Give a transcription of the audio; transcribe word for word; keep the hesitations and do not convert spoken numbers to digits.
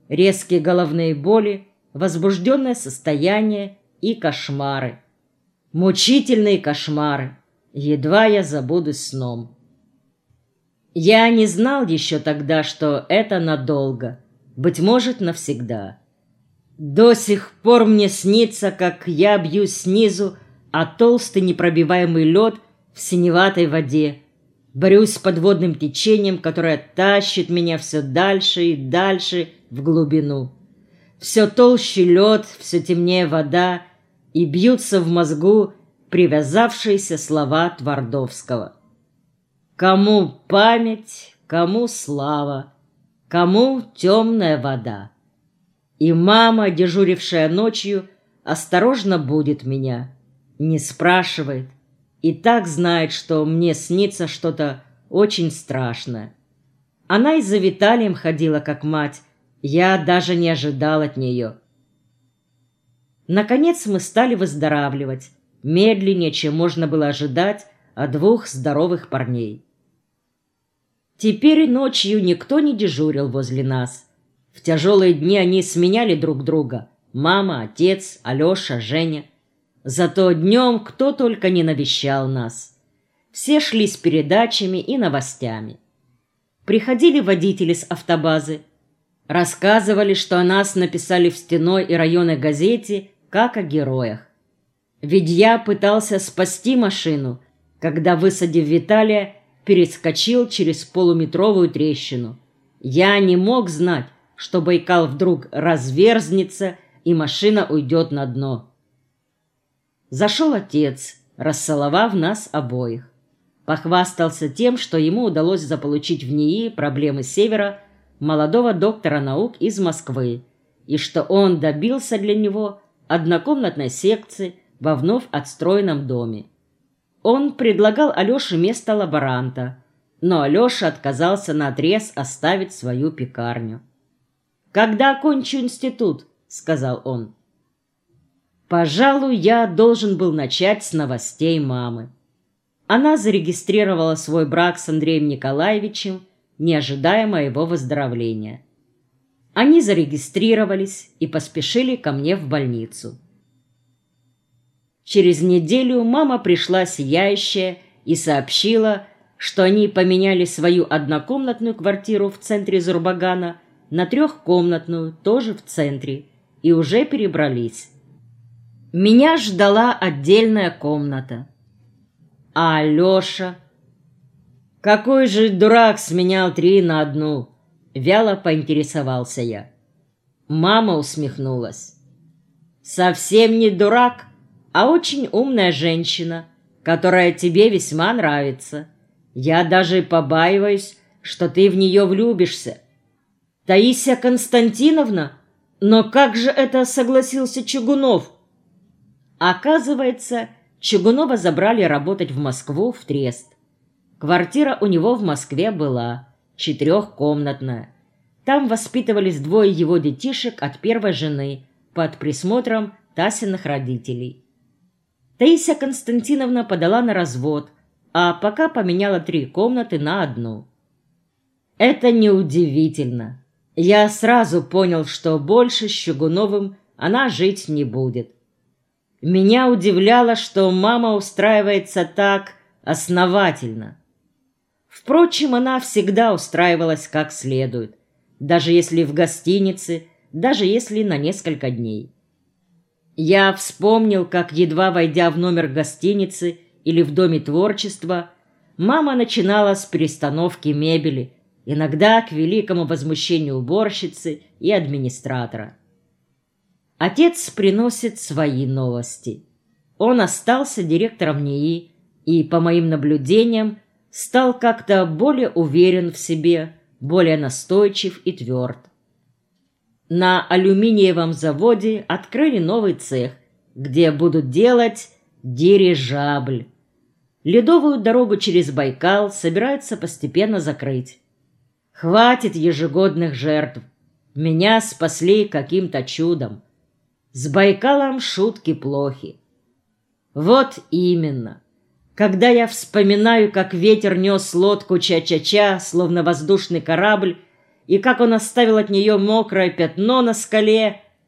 резкие головные боли, возбужденное состояние и кошмары. Мучительные кошмары. Едва я забудусь сном. Я не знал еще тогда, что это надолго, быть может, навсегда. До сих пор мне снится, как я бьюсь снизу о толстый непробиваемый лед в синеватой воде, борюсь с подводным течением, которое тащит меня все дальше и дальше в глубину. Все толще лед, все темнее вода, и бьются в мозгу привязавшиеся слова Твардовского. Кому память, кому слава, кому темная вода. И мама, дежурившая ночью, осторожно будет меня, не спрашивает, и так знает, что мне снится что-то очень страшное. Она и за Виталием ходила, как мать, я даже не ожидал от нее. Наконец мы стали выздоравливать, медленнее, чем можно было ожидать от двух здоровых парней. Теперь ночью никто не дежурил возле нас. В тяжелые дни они сменяли друг друга. Мама, отец, Алеша, Женя. Зато днем кто только не навещал нас. Все шли с передачами и новостями. Приходили водители с автобазы. Рассказывали, что о нас написали в стенной и районной газете, как о героях. Ведь я пытался спасти машину, когда, высадив Виталия, перескочил через полуметровую трещину. Я не мог знать, что Байкал вдруг разверзнется, и машина уйдет на дно. Зашел отец, расцеловав нас обоих. Похвастался тем, что ему удалось заполучить в НИИ проблемы Севера молодого доктора наук из Москвы, и что он добился для него однокомнатной секции во вновь отстроенном доме. Он предлагал Алёше место лаборанта, но Алёша отказался наотрез оставить свою пекарню. «Когда окончу институт», — сказал он. Пожалуй, я должен был начать с новостей мамы. Она зарегистрировала свой брак с Андреем Николаевичем, не ожидая моего выздоровления. Они зарегистрировались и поспешили ко мне в больницу. Через неделю мама пришла сияющая и сообщила, что они поменяли свою однокомнатную квартиру в центре Зурбагана на трехкомнатную, тоже в центре, и уже перебрались. Меня ждала отдельная комната. А Алеша? Какой же дурак сменял три на одну? Вяло поинтересовался я. Мама усмехнулась. Совсем не дурак, а очень умная женщина, которая тебе весьма нравится. Я даже побаиваюсь, что ты в нее влюбишься. Таисия Константиновна? Но как же это согласился Чугунов? Оказывается, Чугунова забрали работать в Москву в Трест. Квартира у него в Москве была, четырехкомнатная. Там воспитывались двое его детишек от первой жены под присмотром Тасиных родителей. Таисия Константиновна подала на развод, а пока поменяла три комнаты на одну. Это неудивительно. Я сразу понял, что больше с Чугуновым она жить не будет. Меня удивляло, что мама устраивается так основательно. Впрочем, она всегда устраивалась как следует, даже если в гостинице, даже если на несколько дней. Я вспомнил, как, едва войдя в номер гостиницы или в Доме творчества, мама начинала с перестановки мебели, иногда к великому возмущению уборщицы и администратора. Отец приносит свои новости. Он остался директором НИИ и, по моим наблюдениям, стал как-то более уверен в себе, более настойчив и тверд. На алюминиевом заводе открыли новый цех, где будут делать дирижабль. Ледовую дорогу через Байкал собираются постепенно закрыть. Хватит ежегодных жертв. Меня спасли каким-то чудом. С Байкалом шутки плохи. Вот именно. Когда я вспоминаю, как ветер нес лодку ча-ча-ча, словно воздушный корабль, и как он оставил от нее мокрое пятно на скале,